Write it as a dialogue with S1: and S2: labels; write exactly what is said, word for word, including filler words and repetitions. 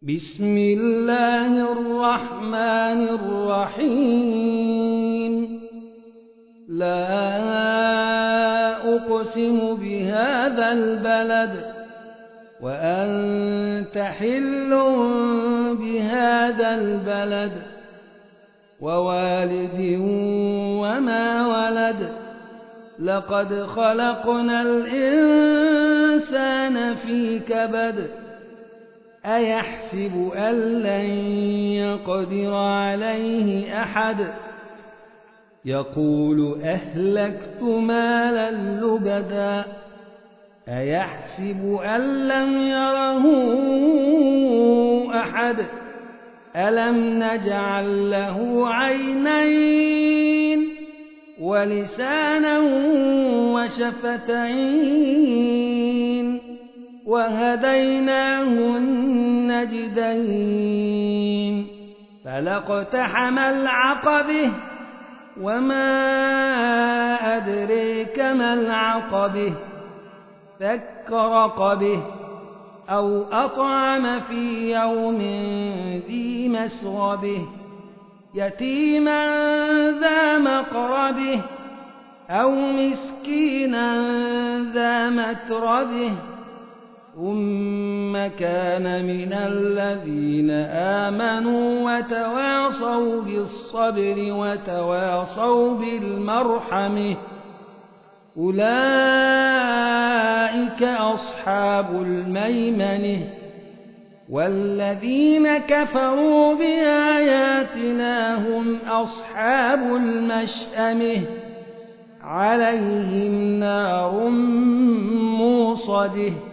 S1: بسم الله الرحمن الرحيم لا أقسم بهذا البلد وأنت حل بهذا البلد ووالد وما ولد لقد خلقنا الإنسان في كبد أيحسب أن لن يقدر عليه أحد يقول أهلكت مالا لبدا أيحسب أن لم يره أحد ألم نجعل له عينين ولسانا وشفتين وهديناه النجدين فلاقتحم العقبة وما أدريك ما العقبة فك رقبه أو أطعم في يوم ذي مسغبه يتيما ذا مقربه أو مسكينا ذا متربه ثم كان من الذين آمنوا وتواصوا بالصبر وتواصوا بالمرحمة أولئك أصحاب الميمنة والذين كفروا بآياتنا هم أصحاب المشأمة عليهم نار موصده